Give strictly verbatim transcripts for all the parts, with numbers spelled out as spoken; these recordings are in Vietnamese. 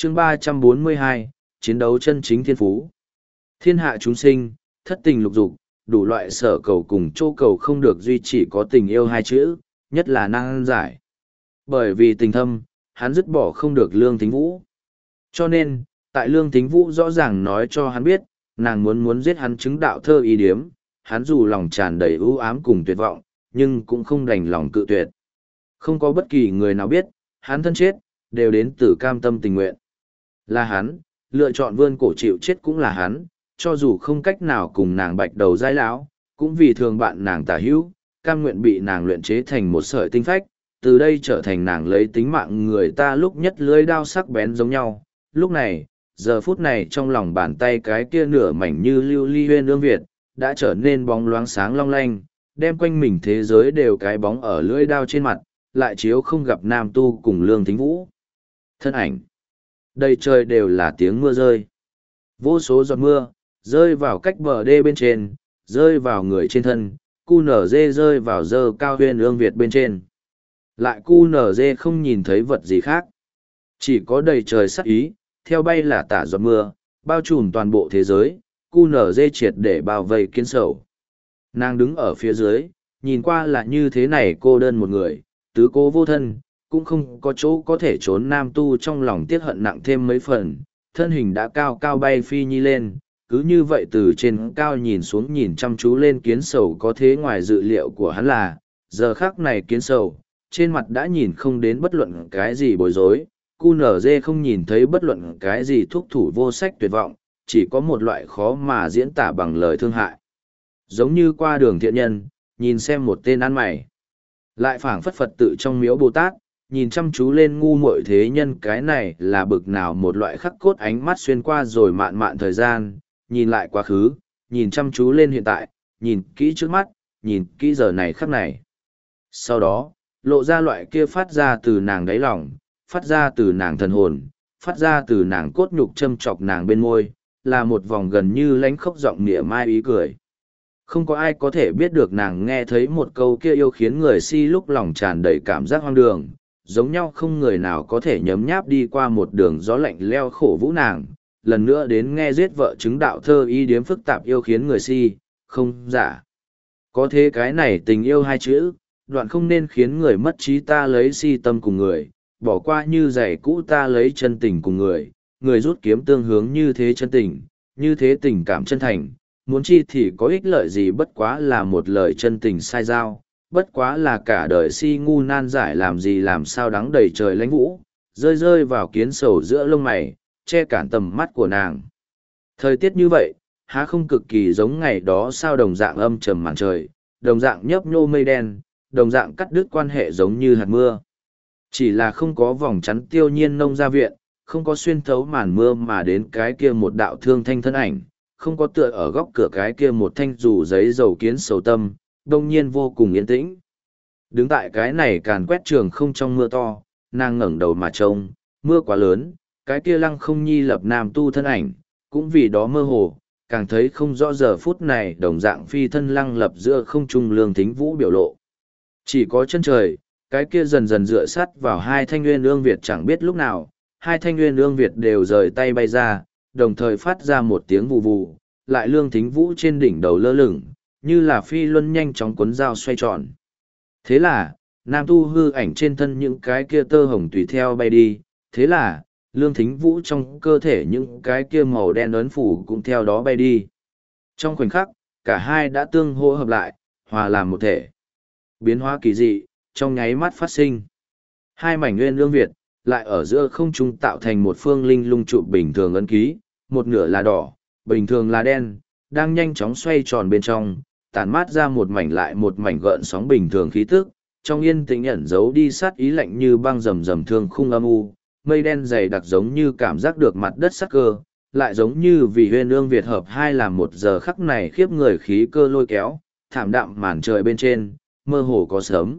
chương ba trăm bốn mươi hai, chiến đấu chân chính thiên phú. Thiên hạ chúng sinh, thất tình lục dục, đủ loại sở cầu cùng chỗ cầu không được duy chỉ có tình yêu hai chữ, nhất là năng giải. Bởi vì tình thâm, hắn dứt bỏ không được Lương Thính Vũ. Cho nên, tại Lương Thính Vũ rõ ràng nói cho hắn biết, nàng muốn muốn giết hắn chứng đạo thơ ý điếm, hắn dù lòng tràn đầy ưu ám cùng tuyệt vọng, nhưng cũng không đành lòng cự tuyệt. Không có bất kỳ người nào biết, hắn thân chết, đều đến từ cam tâm tình nguyện. Là hắn, lựa chọn vươn cổ chịu chết cũng là hắn, cho dù không cách nào cùng nàng bạch đầu giai lão, cũng vì thường bạn nàng tả hữu, cam nguyện bị nàng luyện chế thành một sợi tinh phách, từ đây trở thành nàng lấy tính mạng người ta lúc nhất lưới đao sắc bén giống nhau. Lúc này, giờ phút này trong lòng bàn tay cái kia nửa mảnh như lưu ly huyên ương Việt, đã trở nên bóng loáng sáng long lanh, đem quanh mình thế giới đều cái bóng ở lưỡi đao trên mặt, lại chiếu không gặp nam tu cùng Lương Thính Vũ. Thân ảnh. Đầy trời đều là tiếng mưa rơi. Vô số giọt mưa, rơi vào cách bờ đê bên trên, rơi vào người trên thân, cu nở dê rơi vào dơ cao huyên ương Việt bên trên. Lại cu nở dê không nhìn thấy vật gì khác. Chỉ có đầy trời sắc ý, theo bay là tả giọt mưa, bao trùm toàn bộ thế giới, cu nở dê triệt để bao vây kiến sầu. Nàng đứng ở phía dưới, nhìn qua là như thế này cô đơn một người, tứ cố vô thân, cũng không có chỗ có thể trốn nam tu trong lòng tiếc hận nặng thêm mấy phần, thân hình đã cao cao bay phi nhi lên, cứ như vậy từ trên cao nhìn xuống nhìn chăm chú lên kiến sầu có thế ngoài dự liệu của hắn là, giờ khác này kiến sầu, trên mặt đã nhìn không đến bất luận cái gì bối rối, cu nở dê không nhìn thấy bất luận cái gì thuốc thủ vô sách tuyệt vọng, chỉ có một loại khó mà diễn tả bằng lời thương hại. Giống như qua đường thiện nhân, nhìn xem một tên ăn mày. Lại phảng phất Phật tự trong miếu Bồ Tát, nhìn chăm chú lên ngu muội thế nhân, cái này là bực nào một loại khắc cốt ánh mắt xuyên qua rồi mạn mạn thời gian, nhìn lại quá khứ, nhìn chăm chú lên hiện tại, nhìn kỹ trước mắt, nhìn kỹ giờ này khắc này. Sau đó, lộ ra loại kia phát ra từ nàng đáy lòng, phát ra từ nàng thần hồn, phát ra từ nàng cốt nhục châm chọc nàng bên môi, là một vòng gần như lánh khóc giọng nịa mai ý cười. Không có ai có thể biết được nàng nghe thấy một câu kia yêu khiến người si lúc lòng tràn đầy cảm giác hoang đường, giống nhau không người nào có thể nhấm nháp đi qua một đường gió lạnh leo khổ vũ nàng, lần nữa đến nghe giết vợ chứng đạo thơ y điếm phức tạp yêu khiến người si, không giả. Có thế cái này tình yêu hai chữ, đoạn không nên khiến người mất trí ta lấy si tâm cùng người, bỏ qua như giày cũ ta lấy chân tình cùng người, người rút kiếm tương hướng như thế chân tình, như thế tình cảm chân thành, muốn chi thì có ích lợi gì bất quá là một lời chân tình sai giao, bất quá là cả đời si ngu nan giải làm gì làm sao đắng đầy trời lãnh vũ, rơi rơi vào kiến sầu giữa lông mày, che cản tầm mắt của nàng. Thời tiết như vậy, há không cực kỳ giống ngày đó sao đồng dạng âm trầm màn trời, đồng dạng nhấp nhô mây đen, đồng dạng cắt đứt quan hệ giống như hạt mưa. Chỉ là không có vòng chắn tiêu nhiên nông gia viện, không có xuyên thấu màn mưa mà đến cái kia một đạo thương thanh thân ảnh, không có tựa ở góc cửa cái kia một thanh dù giấy dầu kiến sầu tâm, đông nhiên vô cùng yên tĩnh. Đứng tại cái này càn quét trường không trong mưa to, nàng ngẩng đầu mà trông, mưa quá lớn, cái kia lăng không nhi lập nam tu thân ảnh, cũng vì đó mơ hồ, càng thấy không rõ giờ phút này đồng dạng phi thân lăng lập giữa không trung Lương Thính Vũ biểu lộ. Chỉ có chân trời, cái kia dần dần dựa sắt vào hai thanh nguyên ương Việt chẳng biết lúc nào, hai thanh nguyên ương Việt đều rời tay bay ra, đồng thời phát ra một tiếng vù vù, lại Lương Thính Vũ trên đỉnh đầu lơ lửng, như là phi luân nhanh chóng cuốn dao xoay tròn. Thế là, nam tu hư ảnh trên thân những cái kia tơ hồng tùy theo bay đi, thế là, Lương Thính Vũ trong cơ thể những cái kia màu đen ấn phủ cũng theo đó bay đi. Trong khoảnh khắc, cả hai đã tương hỗ hợp lại, hòa làm một thể. Biến hóa kỳ dị, trong nháy mắt phát sinh. Hai mảnh nguyên lương Việt, lại ở giữa không trung tạo thành một phương linh lung trụ bình thường ấn ký, một nửa là đỏ, bình thường là đen, đang nhanh chóng xoay tròn bên trong, tản mát ra một mảnh lại một mảnh gợn sóng bình thường khí tức, trong yên tĩnh ẩn giấu đi sát ý lạnh như băng rầm rầm thương khung âm u, mây đen dày đặc giống như cảm giác được mặt đất sắc cơ, lại giống như vì huyên ương Việt hợp hai làm một giờ khắc này khiếp người khí cơ lôi kéo, thảm đạm màn trời bên trên, mơ hồ có sớm.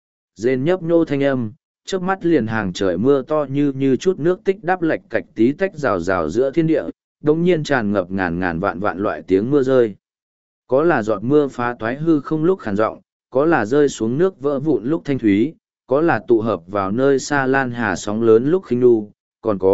Rên nhấp nhô thanh âm, trước mắt liền hàng trời mưa to như như chút nước tích đắp lệch cạch tí tách rào rào giữa thiên địa, đống nhiên tràn ngập ngàn ngàn vạn vạn loại tiếng mưa rơi. Có là giọt mưa phá toái hư không lúc khàn giọng, có là rơi xuống nước vỡ vụn lúc thanh thúy, có là tụ hợp vào nơi xa lan hà sóng lớn lúc khinh nu, còn có,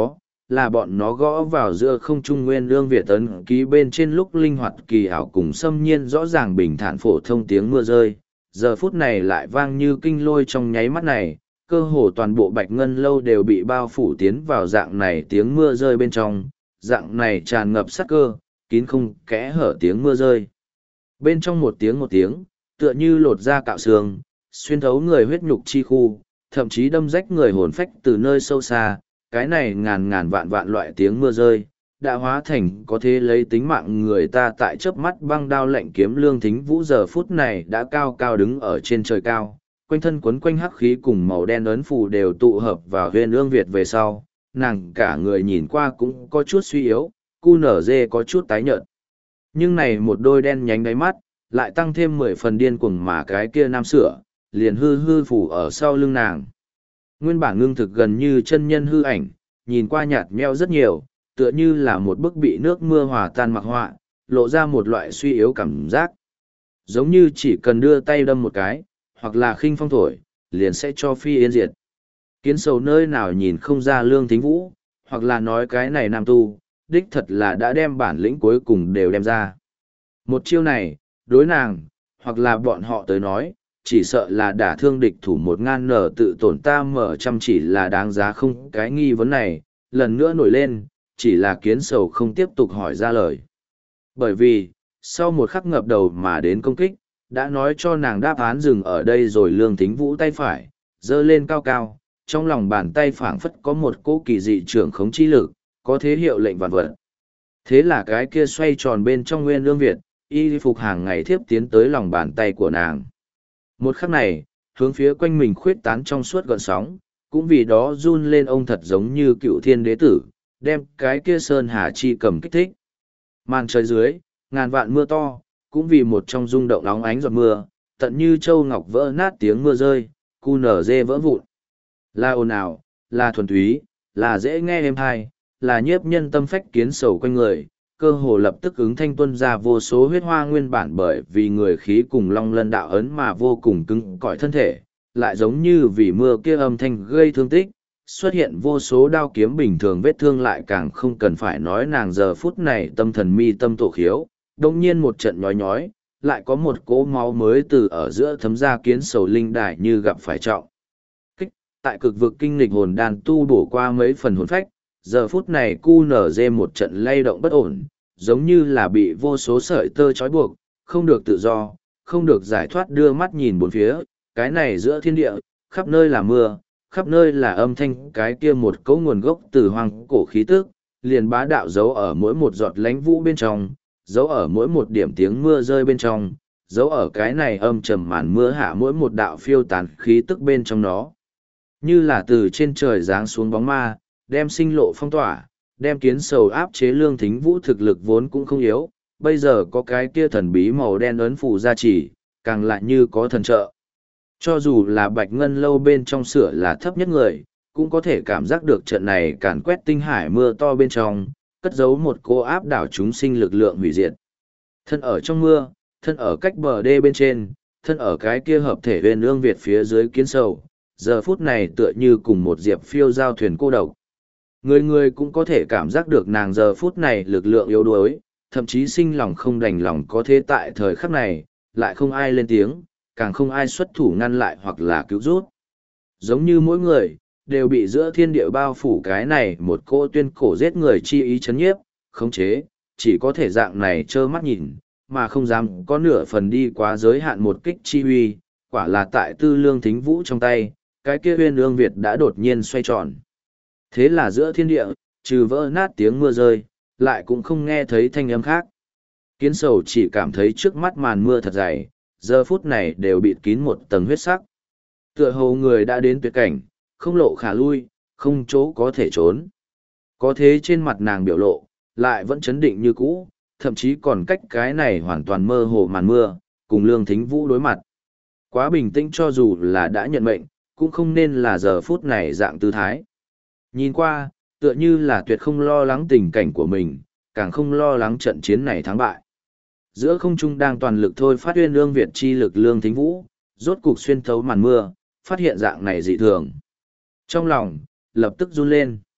là bọn nó gõ vào giữa không trung nguyên lương Việt ấn ký bên trên lúc linh hoạt kỳ ảo cùng xâm nhiên rõ ràng bình thản phổ thông tiếng mưa rơi. Giờ phút này lại vang như kinh lôi trong nháy mắt này, cơ hồ toàn bộ bạch ngân lâu đều bị bao phủ tiến vào dạng này tiếng mưa rơi bên trong, dạng này tràn ngập sắc cơ, kín không kẽ hở tiếng mưa rơi. Bên trong một tiếng một tiếng, tựa như lột da cạo xương, xuyên thấu người huyết nhục chi khu, thậm chí đâm rách người hồn phách từ nơi sâu xa, cái này ngàn ngàn vạn vạn loại tiếng mưa rơi, đã hóa thành có thể lấy tính mạng người ta tại chớp mắt băng đao lạnh kiếm Lương Thính Vũ giờ phút này đã cao cao đứng ở trên trời cao, quanh thân quấn quanh hắc khí cùng màu đen ấn phù đều tụ hợp vào huyền ương Việt về sau, nàng cả người nhìn qua cũng có chút suy yếu, cu nở dê có chút tái nhợt. Nhưng này một đôi đen nhánh đáy mắt, lại tăng thêm mười phần điên cuồng mà cái kia nam sửa, liền hư hư phủ ở sau lưng nàng. Nguyên bản ngưng thực gần như chân nhân hư ảnh, nhìn qua nhạt nhẽo rất nhiều, tựa như là một bức bị nước mưa hòa tan mặc họa, lộ ra một loại suy yếu cảm giác. Giống như chỉ cần đưa tay đâm một cái, hoặc là khinh phong thổi, liền sẽ cho phi yên diệt. Kiến sầu nơi nào nhìn không ra Lương Thính Vũ, hoặc là nói cái này nam tu, đích thật là đã đem bản lĩnh cuối cùng đều đem ra. Một chiêu này, đối nàng, hoặc là bọn họ tới nói, chỉ sợ là đả thương địch thủ một ngàn nở tự tổn ta mở chăm chỉ là đáng giá không cái nghi vấn này, lần nữa nổi lên, chỉ là kiến sầu không tiếp tục hỏi ra lời. Bởi vì, sau một khắc ngập đầu mà đến công kích, đã nói cho nàng đáp án dừng ở đây rồi. Lương Thính Vũ tay phải, giơ lên cao cao, trong lòng bàn tay phảng phất có một cỗ kỳ dị trưởng khống chi lực, có thế hiệu lệnh vạn vật. Thế là cái kia xoay tròn bên trong nguyên lương Việt, y phục hàng ngày thiếp tiến tới lòng bàn tay của nàng. Một khắc này, hướng phía quanh mình khuyết tán trong suốt gợn sóng, cũng vì đó run lên ông thật giống như cựu thiên đế tử, đem cái kia sơn hà chi cầm kích thích. Màn trời dưới, ngàn vạn mưa to, cũng vì một trong rung động nóng ánh giọt mưa, tận như châu ngọc vỡ nát tiếng mưa rơi, cu nở dê vỡ vụn. Là ồn ào, là thuần túy, là dễ nghe êm hay, là nhiếp nhân tâm phách kiến sầu quanh người, cơ hồ lập tức ứng thanh tuân ra vô số huyết hoa nguyên bản bởi vì người khí cùng long lân đạo ấn mà vô cùng cứng cỏi thân thể, lại giống như vì mưa kia âm thanh gây thương tích, xuất hiện vô số đao kiếm bình thường vết thương lại càng không cần phải nói nàng giờ phút này tâm thần mi tâm tổ khiếu, đông nhiên một trận nhói nhói, lại có một cỗ máu mới từ ở giữa thấm ra kiến sầu linh đài như gặp phải trọng. Kích, tại cực vực kinh lịch hồn đàn tu bổ qua mấy phần hồn phách, giờ phút này cu nở dê một trận lay động bất ổn, giống như là bị vô số sợi tơ trói buộc, không được tự do, không được giải thoát đưa mắt nhìn bốn phía, cái này giữa thiên địa, khắp nơi là mưa, khắp nơi là âm thanh cái kia một cấu nguồn gốc từ hoang cổ khí tức, liền bá đạo giấu ở mỗi một giọt lánh vũ bên trong, giấu ở mỗi một điểm tiếng mưa rơi bên trong, giấu ở cái này âm trầm màn mưa hạ mỗi một đạo phiêu tán khí tức bên trong nó. Như là từ trên trời giáng xuống bóng ma, đem sinh lộ phong tỏa, đem kiến sầu áp chế. Lương Thính Vũ thực lực vốn cũng không yếu, bây giờ có cái kia thần bí màu đen ấn phù gia trì, càng lại như có thần trợ. Cho dù là bạch ngân lâu bên trong sửa là thấp nhất người, cũng có thể cảm giác được trận này càn quét tinh hải mưa to bên trong, cất giấu một cô áp đảo chúng sinh lực lượng hủy diệt. Thân ở trong mưa, thân ở cách bờ đê bên trên, thân ở cái kia hợp thể huyền ương Việt phía dưới kiến sầu, giờ phút này tựa như cùng một diệp phiêu giao thuyền cô độc. Người người cũng có thể cảm giác được nàng giờ phút này lực lượng yếu đuối, thậm chí sinh lòng không đành lòng có thế tại thời khắc này, lại không ai lên tiếng, càng không ai xuất thủ ngăn lại hoặc là cứu rút. Giống như mỗi người, đều bị giữa thiên địa bao phủ cái này một cô tuyên cổ giết người chi ý chấn nhiếp, khống chế, chỉ có thể dạng này trơ mắt nhìn, mà không dám có nửa phần đi quá giới hạn một kích chi huy, quả là tại tư Lương Thính Vũ trong tay, cái kia huyên ương Việt đã đột nhiên xoay tròn. Thế là giữa thiên địa, trừ vỡ nát tiếng mưa rơi, lại cũng không nghe thấy thanh âm khác. Kiến sầu chỉ cảm thấy trước mắt màn mưa thật dày, giờ phút này đều bịt kín một tầng huyết sắc. Tựa hồ người đã đến tuyệt cảnh, không lộ khả lui, không chỗ có thể trốn. Có thế trên mặt nàng biểu lộ, lại vẫn chấn định như cũ, thậm chí còn cách cái này hoàn toàn mơ hồ màn mưa, cùng Lương Thính Vũ đối mặt. Quá bình tĩnh cho dù là đã nhận mệnh, cũng không nên là giờ phút này dạng tư thái. Nhìn qua, tựa như là tuyệt không lo lắng tình cảnh của mình, càng không lo lắng trận chiến này thắng bại. Giữa không trung đang toàn lực thôi phát uyên ương Việt chi lực Lương Thính Vũ, rốt cục xuyên thấu màn mưa, phát hiện dạng này dị thường. Trong lòng, lập tức run lên.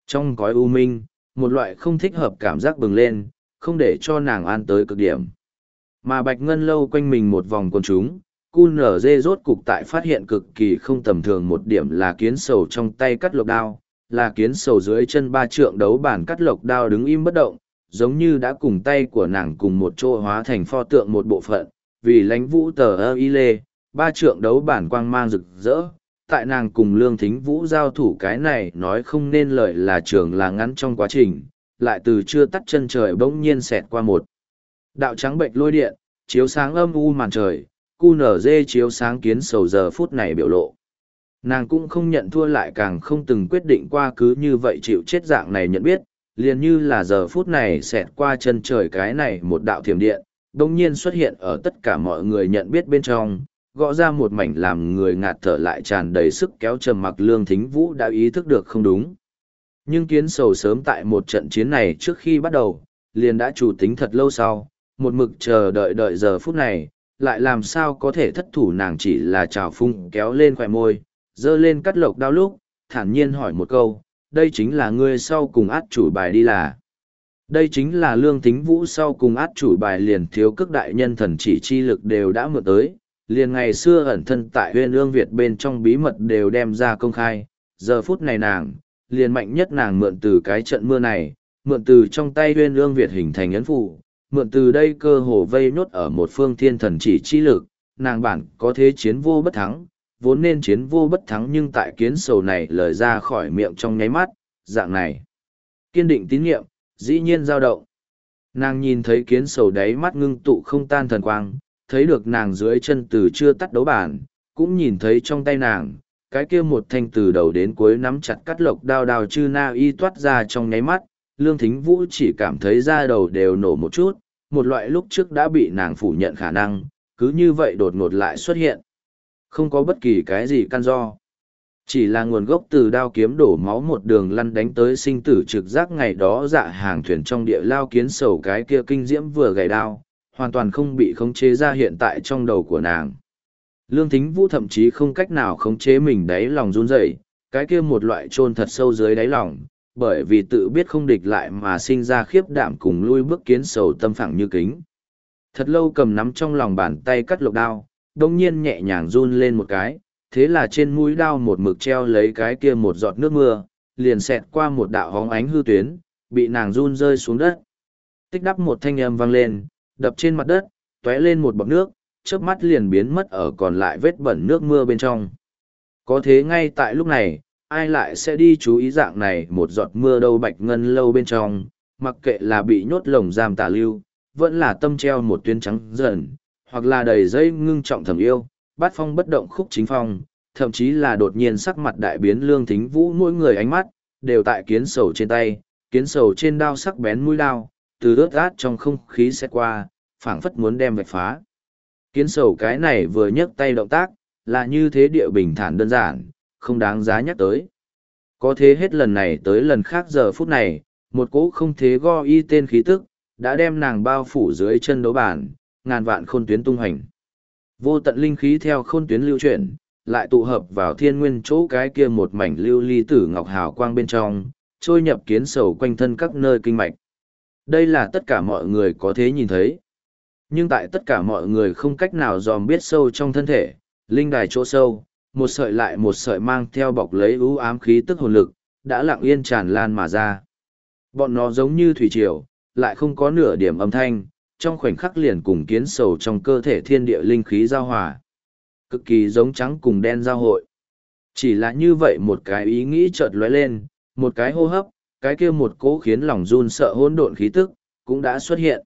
Trong cõi u minh, một loại không thích hợp cảm giác bừng lên, không để cho nàng an tới cực điểm. Mà Bạch Ngân Lâu quanh mình một vòng quần chúng, cu nở dê rốt cục tại phát hiện cực kỳ không tầm thường một điểm là kiến sầu trong tay cắt lộc đao, là kiến sầu dưới chân ba trượng đấu bản cắt lộc đao đứng im bất động, giống như đã cùng tay của nàng cùng một chỗ hóa thành pho tượng một bộ phận, vì lánh vũ tờ ơ y lê, ba trượng đấu bản quang mang rực rỡ. Tại nàng cùng Lương Thính Vũ giao thủ cái này nói không nên lời là trường là ngắn trong quá trình, lại từ chưa tắt chân trời bỗng nhiên xẹt qua một đạo trắng bệnh lôi điện, chiếu sáng âm u màn trời, cu nở dê chiếu sáng kiến sầu giờ phút này biểu lộ. Nàng cũng không nhận thua lại càng không từng quyết định qua cứ như vậy chịu chết dạng này nhận biết, liền như là giờ phút này xẹt qua chân trời cái này một đạo thiểm điện, bỗng nhiên xuất hiện ở tất cả mọi người nhận biết bên trong, gõ ra một mảnh làm người ngạt thở lại tràn đầy sức kéo trầm mặc. Lương Thính Vũ đã ý thức được không đúng. Nhưng kiến sầu sớm tại một trận chiến này trước khi bắt đầu, liền đã chủ tính thật lâu sau, một mực chờ đợi đợi giờ phút này, lại làm sao có thể thất thủ. Nàng chỉ là trào phung kéo lên khỏe môi, dơ lên cắt lộc đao lúc, thản nhiên hỏi một câu, đây chính là ngươi sau cùng át chủ bài đi là. Đây chính là Lương Thính Vũ sau cùng át chủ bài, liền thiếu cước đại nhân thần chỉ chi lực đều đã mượn tới. Liền ngày xưa ẩn thân tại huyên ương Việt bên trong bí mật đều đem ra công khai, giờ phút này nàng, liền mạnh nhất nàng mượn từ cái trận mưa này, mượn từ trong tay huyên ương Việt hình thành ấn phù, mượn từ đây cơ hồ vây nốt ở một phương thiên thần chỉ chi lực, nàng bản có thế chiến vô bất thắng, vốn nên chiến vô bất thắng, nhưng tại kiến sầu này lời ra khỏi miệng trong nháy mắt, dạng này. Kiên định tín nhiệm, dĩ nhiên dao động. Nàng nhìn thấy kiến sầu đáy mắt ngưng tụ không tan thần quang, thấy được nàng dưới chân từ chưa tắt đấu bản, cũng nhìn thấy trong tay nàng, cái kia một thanh từ đầu đến cuối nắm chặt cắt lộc đao đao chư na y toát ra trong nháy mắt. Lương Thính Vũ chỉ cảm thấy da đầu đều nổ một chút, một loại lúc trước đã bị nàng phủ nhận khả năng, cứ như vậy đột ngột lại xuất hiện. Không có bất kỳ cái gì căn do. Chỉ là nguồn gốc từ đao kiếm đổ máu một đường lăn đánh tới sinh tử trực giác ngày đó dạ hàng thuyền trong địa lao kiến sầu cái kia kinh diễm vừa gầy đao, hoàn toàn không bị khống chế ra hiện tại trong đầu của nàng. Lương Thính Vũ thậm chí không cách nào khống chế mình đáy lòng run rẩy, cái kia một loại chôn thật sâu dưới đáy lòng, bởi vì tự biết không địch lại mà sinh ra khiếp đảm cùng lui bước kiến sầu tâm phẳng như kính. Thật lâu cầm nắm trong lòng bàn tay cắt lộc đao, đông nhiên nhẹ nhàng run lên một cái, thế là trên mũi đao một mực treo lấy cái kia một giọt nước mưa, liền xẹt qua một đạo hóng ánh hư tuyến, bị nàng run rơi xuống đất. Tích đắp một thanh âm vang lên, đập trên mặt đất, tóe lên một bọt nước, chớp mắt liền biến mất ở còn lại vết bẩn nước mưa bên trong. Có thế ngay tại lúc này, ai lại sẽ đi chú ý dạng này một giọt mưa đâu? Bạch Ngân Lâu bên trong, mặc kệ là bị nhốt lồng giam tà lưu, vẫn là tâm treo một tuyến trắng dần, hoặc là đầy dây ngưng trọng thầm yêu, bát phong bất động khúc chính phong, thậm chí là đột nhiên sắc mặt đại biến Lương Thính Vũ, mỗi người ánh mắt đều tại kiến sầu trên tay, kiến sầu trên đao sắc bén mũi đao, từ ướt át trong không khí xét qua, phảng phất muốn đem vạch phá. Kiến sầu cái này vừa nhấc tay động tác, là như thế địa bình thản đơn giản, không đáng giá nhắc tới. Có thế hết lần này tới lần khác giờ phút này, một cỗ không thế go y tên khí tức, đã đem nàng bao phủ dưới chân đấu bản, ngàn vạn khôn tuyến tung hành. Vô tận linh khí theo khôn tuyến lưu chuyển, lại tụ hợp vào thiên nguyên chỗ cái kia một mảnh lưu ly tử ngọc hào quang bên trong, trôi nhập kiến sầu quanh thân các nơi kinh mạch. Đây là tất cả mọi người có thể nhìn thấy. Nhưng tại tất cả mọi người không cách nào dòm biết sâu trong thân thể, linh đài chỗ sâu, một sợi lại một sợi mang theo bọc lấy ưu ám khí tức hồn lực, đã lặng yên tràn lan mà ra. Bọn nó giống như thủy triều, lại không có nửa điểm âm thanh, trong khoảnh khắc liền cùng kiến sầu trong cơ thể thiên địa linh khí giao hòa. Cực kỳ giống trắng cùng đen giao hội. Chỉ là như vậy một cái ý nghĩ chợt lóe lên, một cái hô hấp, cái kia một cỗ khiến lòng run sợ hỗn độn khí tức, cũng đã xuất hiện.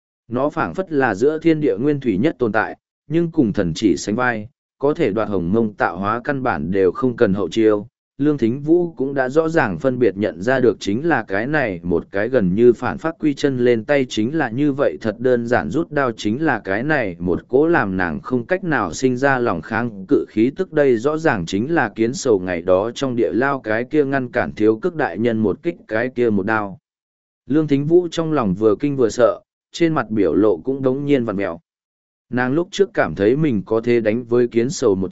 Nó phảng phất là giữa thiên địa nguyên thủy nhất tồn tại, nhưng cùng thần chỉ sánh vai, có thể đoạt hồng mông tạo hóa căn bản đều không cần hậu chiêu. Lương Thính Vũ cũng đã rõ ràng phân biệt nhận ra được chính là cái này một cái gần như phản phát quy chân lên tay chính là như vậy thật đơn giản rút đao chính là cái này một cố làm nàng không cách nào sinh ra lòng kháng cự khí tức đây rõ ràng chính là kiến sầu ngày đó trong địa lao cái kia ngăn cản thiếu cước đại nhân một kích cái kia một đao. Lương Thính Vũ trong lòng vừa kinh vừa sợ, trên mặt biểu lộ cũng đống nhiên vặn mẹo. Nàng lúc trước cảm thấy mình có thể đánh với kiến sầu một trận,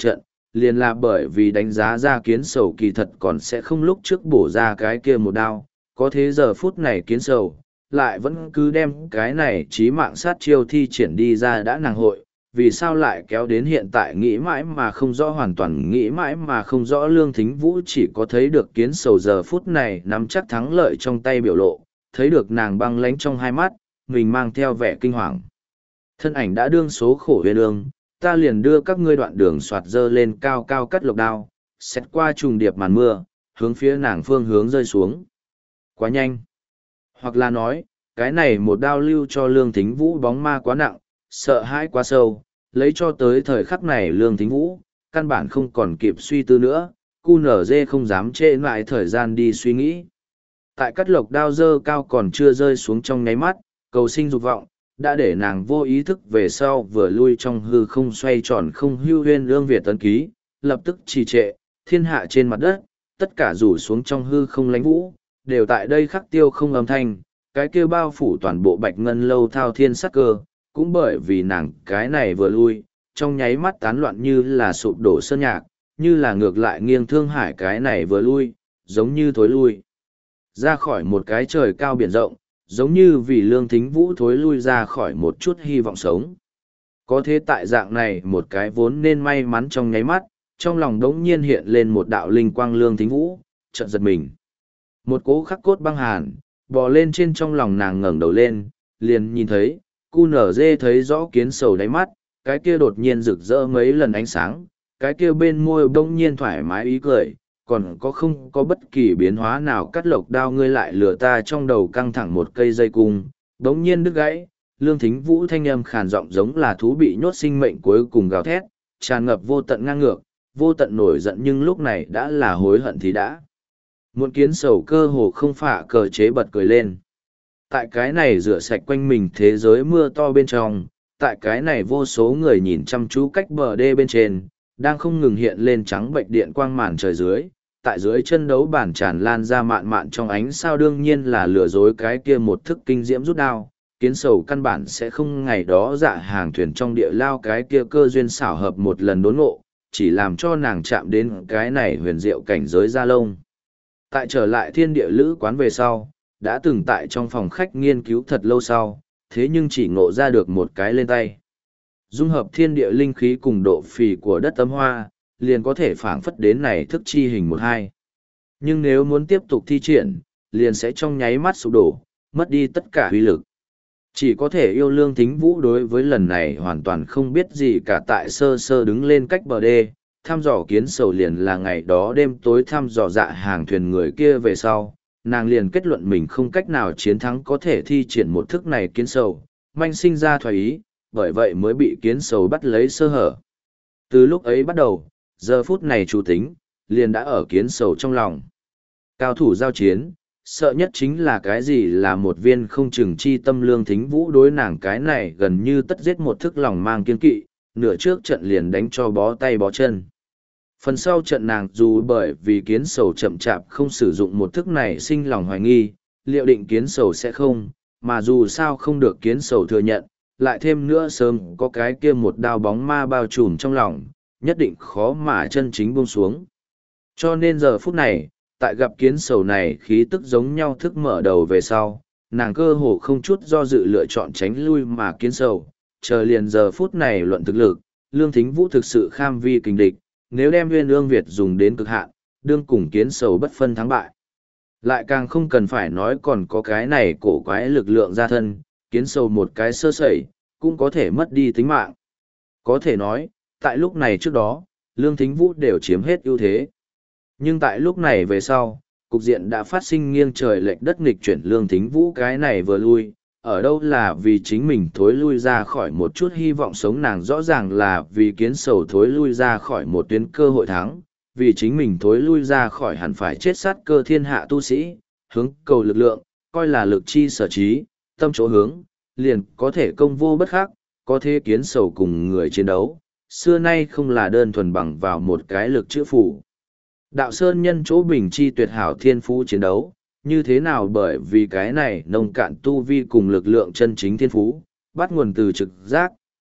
liền là bởi vì đánh giá ra kiến sầu kỳ thật còn sẽ không lúc trước bổ ra cái kia một đao, có thế giờ phút này kiến sầu, lại vẫn cứ đem cái này chí mạng sát chiêu thi triển đi ra đã nàng hội, vì sao lại kéo đến hiện tại nghĩ mãi mà không rõ hoàn toàn nghĩ mãi mà không rõ Lương Thính Vũ chỉ có thấy được kiến sầu giờ phút này nắm chắc thắng lợi trong tay biểu lộ, thấy được nàng băng lánh trong hai mắt, mình mang theo vẻ kinh hoàng. Thân ảnh đã đương số khổ huyền ương, ta liền đưa các ngươi đoạn đường soạt dơ lên cao cao cắt lộc đao, xét qua trùng điệp màn mưa, hướng phía nàng phương hướng rơi xuống. Quá nhanh. Hoặc là nói, cái này một đao lưu cho Lương Thính Vũ bóng ma quá nặng, sợ hãi quá sâu, lấy cho tới thời khắc này Lương Thính Vũ, căn bản không còn kịp suy tư nữa, cu nở dê không dám trễ lại thời gian đi suy nghĩ. Tại cắt lộc đao dơ cao còn chưa rơi xuống trong nháy mắt, cầu sinh dục vọng, đã để nàng vô ý thức về sau vừa lui trong hư không xoay tròn không hưu huyên lương Việt tấn ký, lập tức trì trệ, thiên hạ trên mặt đất, tất cả rủ xuống trong hư không lánh vũ, đều tại đây khắc tiêu không âm thanh, cái kia bao phủ toàn bộ bạch ngân lâu thao thiên sắc cơ, cũng bởi vì nàng cái này vừa lui, trong nháy mắt tán loạn như là sụp đổ sơn nhạc, như là ngược lại nghiêng thương hải cái này vừa lui, giống như thối lui. Ra khỏi một cái trời cao biển rộng, giống như vì Lương Thính Vũ thối lui ra khỏi một chút hy vọng sống. Có thế tại dạng này một cái vốn nên may mắn trong nháy mắt, trong lòng đống nhiên hiện lên một đạo linh quang Lương Thính Vũ, chợt giật mình. Một cố khắc cốt băng hàn, bò lên trên trong lòng nàng ngẩng đầu lên, liền nhìn thấy, cu nở dê thấy rõ kiến sầu đáy mắt, cái kia đột nhiên rực rỡ mấy lần ánh sáng, cái kia bên môi bỗng nhiên thoải mái ý cười, còn có không có bất kỳ biến hóa nào cắt lộc đao ngươi lại lừa ta trong đầu căng thẳng một cây dây cung, bỗng nhiên đứt gãy, Lương Thính Vũ thanh âm khàn giọng giống là thú bị nhốt sinh mệnh cuối cùng gào thét, tràn ngập vô tận ngang ngược, vô tận nổi giận nhưng lúc này đã là hối hận thì đã. Muộn kiến sầu cơ hồ không phả cờ chế bật cười lên. Tại cái này rửa sạch quanh mình thế giới mưa to bên trong, tại cái này vô số người nhìn chăm chú cách bờ đê bên trên, đang không ngừng hiện lên trắng bệnh điện quang màn trời dưới, tại dưới chân đấu bản tràn lan ra mạn mạn trong ánh sao đương nhiên là lừa dối cái kia một thức kinh diễm rút đao, kiến sầu căn bản sẽ không ngày đó dạ hàng thuyền trong địa lao cái kia cơ duyên xảo hợp một lần đốn ngộ, chỉ làm cho nàng chạm đến cái này huyền diệu cảnh giới gia lông. Tại trở lại thiên địa lữ quán về sau, đã từng tại trong phòng khách nghiên cứu thật lâu sau, thế nhưng chỉ ngộ ra được một cái lên tay. Dung hợp thiên địa linh khí cùng độ phì của đất tấm hoa, liền có thể phảng phất đến này thức chi hình một hai. Nhưng nếu muốn tiếp tục thi triển, liền sẽ trong nháy mắt sụp đổ, mất đi tất cả uy lực. Chỉ có thể yêu Lương Thính Vũ đối với lần này hoàn toàn không biết gì cả tại sơ sơ đứng lên cách bờ đê, thăm dò kiến sầu liền là ngày đó đêm tối thăm dò dạ hàng thuyền người kia về sau, nàng liền kết luận mình không cách nào chiến thắng có thể thi triển một thức này kiến sầu, manh sinh ra thoái ý, bởi vậy mới bị kiến sầu bắt lấy sơ hở. Từ lúc ấy bắt đầu, giờ phút này chủ tính, liền đã ở kiến sầu trong lòng. Cao thủ giao chiến, sợ nhất chính là cái gì là một viên không chừng chi tâm Lương Thính Vũ đối nàng cái này gần như tất giết một thức lòng mang kiên kỵ, nửa trước trận liền đánh cho bó tay bó chân. Phần sau trận nàng dù bởi vì kiến sầu chậm chạp không sử dụng một thức này sinh lòng hoài nghi, liệu định kiến sầu sẽ không, mà dù sao không được kiến sầu thừa nhận, lại thêm nữa sớm có cái kia một đao bóng ma bao trùm trong lòng, nhất định khó mà chân chính buông xuống. Cho nên giờ phút này, tại gặp kiến sầu này khí tức giống nhau thức mở đầu về sau, nàng cơ hồ không chút do dự lựa chọn tránh lui mà kiến sầu, chờ liền giờ phút này luận thực lực, Lương Thính Vũ thực sự kham vi kình địch, nếu đem Nguyên Ương Việt dùng đến cực hạn, đương cùng kiến sầu bất phân thắng bại. Lại càng không cần phải nói còn có cái này cổ quái lực lượng ra thân, kiến sầu một cái sơ sẩy, cũng có thể mất đi tính mạng. Có thể nói, tại lúc này trước đó, Lương Thính Vũ đều chiếm hết ưu thế. Nhưng tại lúc này về sau, cục diện đã phát sinh nghiêng trời lệch đất nghịch chuyển Lương Thính Vũ cái này vừa lui, ở đâu là vì chính mình thối lui ra khỏi một chút hy vọng sống nàng rõ ràng là vì kiến sầu thối lui ra khỏi một tuyến cơ hội thắng, vì chính mình thối lui ra khỏi hẳn phải chết sát cơ thiên hạ tu sĩ, hướng cầu lực lượng, coi là lực chi sở trí, tâm chỗ hướng, liền có thể công vô bất khắc, có thể kiến sầu cùng người chiến đấu, xưa nay không là đơn thuần bằng vào một cái lực chữ phủ. Đạo Sơn nhân chỗ bình chi tuyệt hảo thiên phú chiến đấu, như thế nào bởi vì cái này nông cạn tu vi cùng lực lượng chân chính thiên phú, bắt nguồn từ trực giác,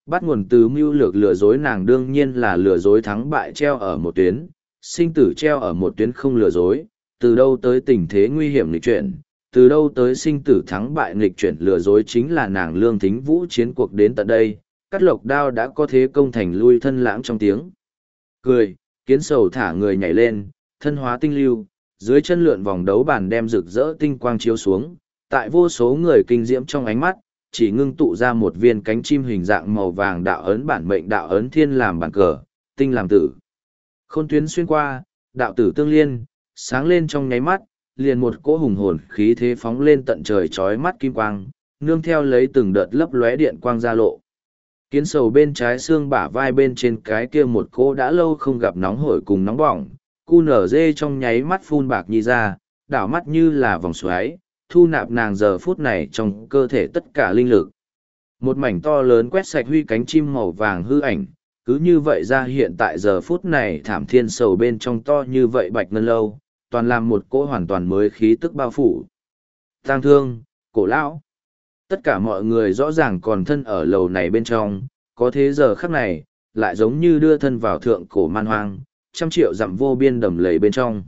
Bắt nguồn từ mưu lược lừa dối nàng đương nhiên là lừa dối thắng bại treo ở một tuyến, sinh tử treo ở một tuyến không lừa dối, từ đâu tới tình thế nguy hiểm nghịch chuyển, từ đâu tới sinh tử thắng bại nghịch chuyển lừa dối chính là nàng Lương Thính Vũ chiến cuộc đến tận đây, cắt lộc đao đã có thế công thành lui thân lãng trong tiếng. Cười, kiến sầu thả người nhảy lên, thân hóa tinh lưu, dưới chân lượn vòng đấu bàn đem rực rỡ tinh quang chiếu xuống, tại vô số người kinh diễm trong ánh mắt, chỉ ngưng tụ ra một viên cánh chim hình dạng màu vàng đạo ấn bản mệnh đạo ấn thiên làm bản cờ, tinh làm tử. Khôn tuyến xuyên qua, đạo tử tương liên, sáng lên trong nháy mắt, liền một cỗ hùng hồn khí thế phóng lên tận trời chói mắt kim quang, nương theo lấy từng đợt lấp lóe điện quang ra lộ. Kiến sầu bên trái xương bả vai bên trên cái kia một cỗ đã lâu không gặp nóng hổi cùng nóng bỏng, cu nở dê trong nháy mắt phun bạc nhi ra, đảo mắt như là vòng xoáy, thu nạp nàng giờ phút này trong cơ thể tất cả linh lực. Một mảnh to lớn quét sạch huy cánh chim màu vàng hư ảnh, cứ như vậy ra hiện tại giờ phút này thảm thiên sầu bên trong to như vậy bạch ngân lâu, toàn làm một cỗ hoàn toàn mới khí tức bao phủ. Tang thương, cổ lão. Tất cả mọi người rõ ràng còn thân ở lầu này bên trong, có thế giờ khắc này, lại giống như đưa thân vào thượng cổ man hoang, trăm triệu dặm vô biên đầm lầy bên trong.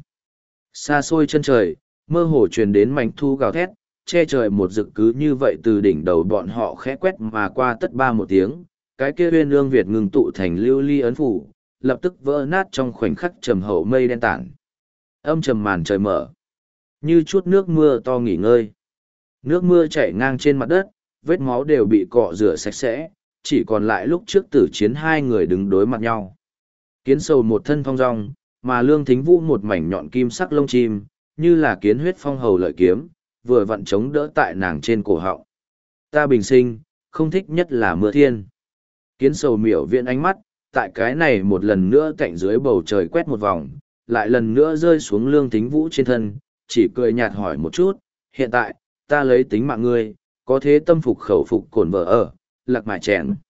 Xa xôi chân trời, mơ hồ truyền đến mảnh thu gào thét, che trời một rực cứ như vậy từ đỉnh đầu bọn họ khẽ quét mà qua tất ba một tiếng, cái kia uyên ương Việt ngừng tụ thành lưu ly ấn phủ, lập tức vỡ nát trong khoảnh khắc trầm hậu mây đen tản. Âm trầm màn trời mở, như chút nước mưa to nghỉ ngơi. Nước mưa chảy ngang trên mặt đất, vết máu đều bị cọ rửa sạch sẽ, chỉ còn lại lúc trước tử chiến hai người đứng đối mặt nhau. Kiến sầu một thân phong rong, mà Lương Thính Vũ một mảnh nhọn kim sắc lông chim, như là kiến huyết phong hầu lợi kiếm, vừa vặn chống đỡ tại nàng trên cổ họng. Ta bình sinh, không thích nhất là mưa thiên. Kiến sầu miểu viện ánh mắt, tại cái này một lần nữa cạnh dưới bầu trời quét một vòng, lại lần nữa rơi xuống Lương Thính Vũ trên thân, chỉ cười nhạt hỏi một chút, hiện tại, ta lấy tính mạng ngươi, có thế tâm phục khẩu phục cổn vợ ở, lạc mại chèn.